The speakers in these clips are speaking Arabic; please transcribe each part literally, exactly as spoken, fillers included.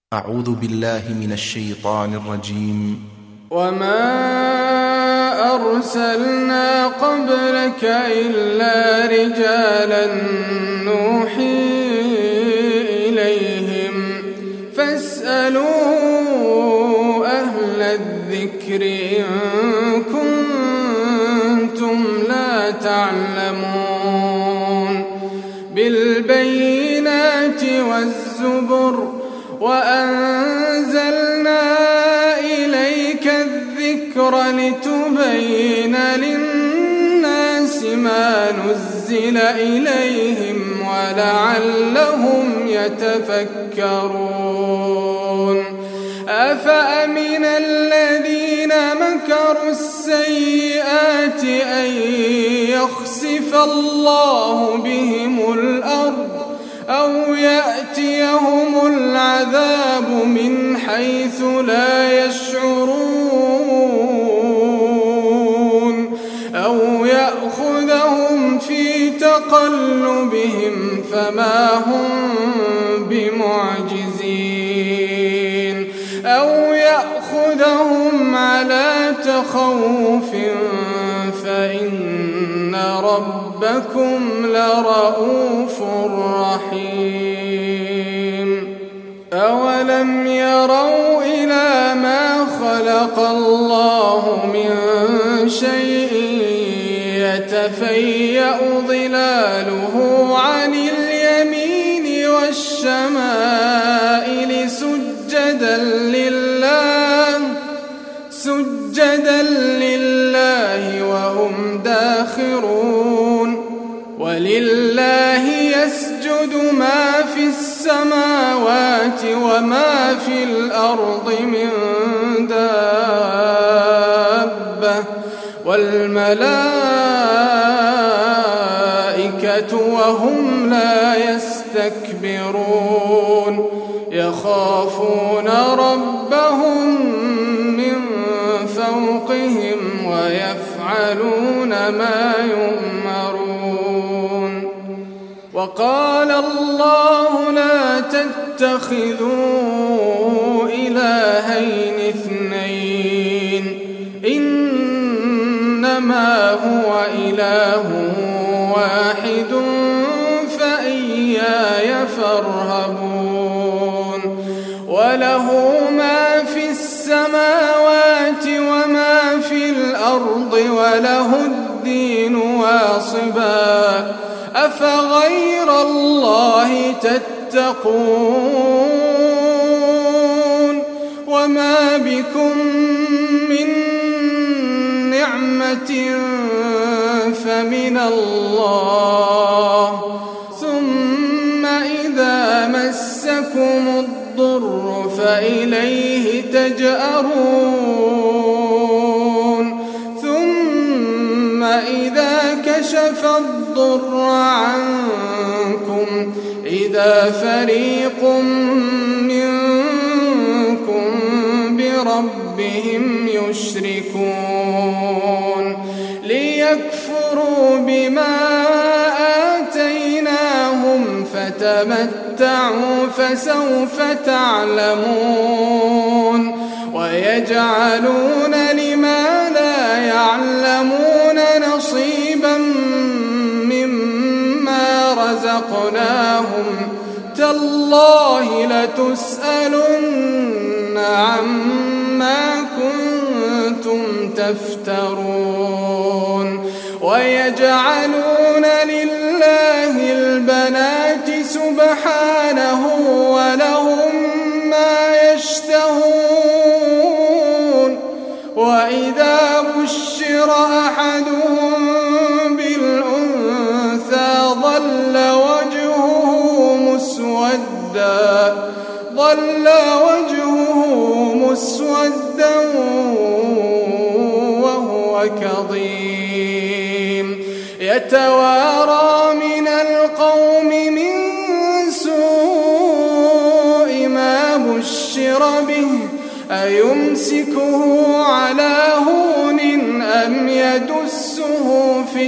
أعوذ بالله من الشيطان الرجيم. وما أرسلنا قبلك إلا رجالا نوحي إليهم فاسألوا أهل الذكر إن كنتم لا تعلمون بالبينات والزبر وأنزلنا إليك الذكر لتبين للناس ما نزل إليهم ولعلهم يتفكرون. أفأمن الذين مكروا السيئات أن يخسف الله بهم الأرض أو يأتيهم العذاب من حيث لا يشعرون أو يأخذهم في تقلبهم فما هم بمعجزين أو يأخذهم على تخوف فإن ربكم لرؤوف رحيم. أولم يروا إلى ما خلق الله من شيء يتفيأ ظلاله عن اليمين والشمائل سجدا لله سجدا لله وهم داخرون. ولله يسجد ما في السماوات وما في الأرض من دابة والملائكة وهم لا يستكبرون يخافون ربهم من فوقهم ويفعلون ما يؤمرون. وقال الله لا تتخذوا إلهين اثنين إنما هو إله واحد فإياي فارهبون. وله ما في السماوات وما في الأرض وله الدين واصبا أفغير الله تتقون. وما بكم من نعمة فمن الله ثم إذا مسكم الضر فإليه تجأرون ثم إذا كشف الضر عنكم إذا فريق منكم بربهم يشركون ليكفروا بما آتيناهم فتمتعوا فسوف تعلمون. ويجعلون لما لا يعلمون نصيبا مما رزقناهم تالله لتسألن عما كنتم تفترون. ويجعلون لله البنات سبحانه ولهم ما يشتهون. وإذا بشر أحدهم بالأنثى ظل وجهه مسودا ظل وجهه مسودا وهو كظيم يتوارى من القوم من سوء ما بشر به أيمسكه على هون أم يدسه في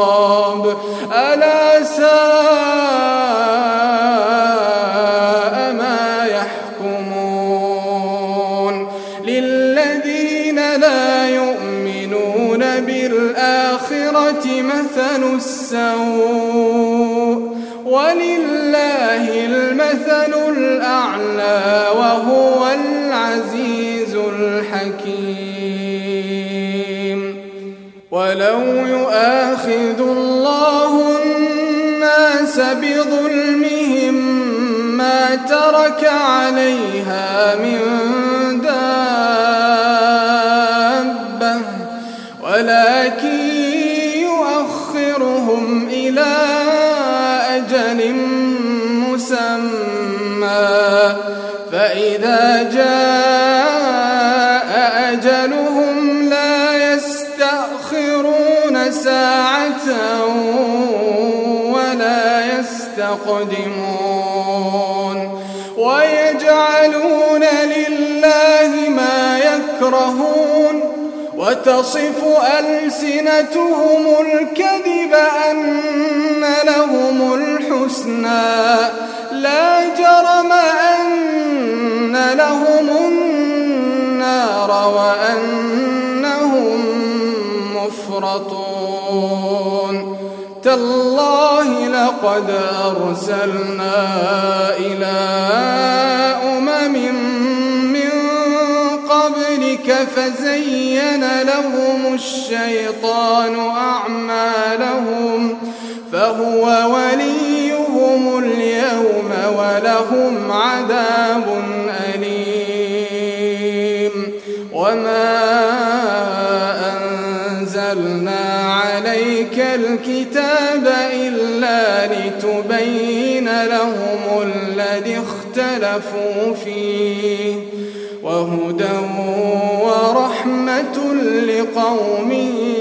التراب ألا ساء السوء ولله المثل الأعلى وهو العزيز الحكيم. ولو يؤاخذ الله الناس بظلمهم ما ترك عليها من دابة ولكن يؤخرهم إلى أجل مسمى فإذا جاء أجلهم لا يستأخرون ساعة ولا يستقدمون. ويجعلون لله ما يكرهون وتصف ألسنتهم الكذب أن لهم الحسنى لا جرم أن لهم النار وأنهم مفرطون. تالله لقد أرسلنا إلى أمم من قبلك فزين لهم الشيطان أعمالهم فهو وليهم اليوم ولهم عذاب أليم. وما أنزلنا عليك الكتاب إلا لتبين لهم الذي اختلفوا فيه وهدى ورحمة لقوم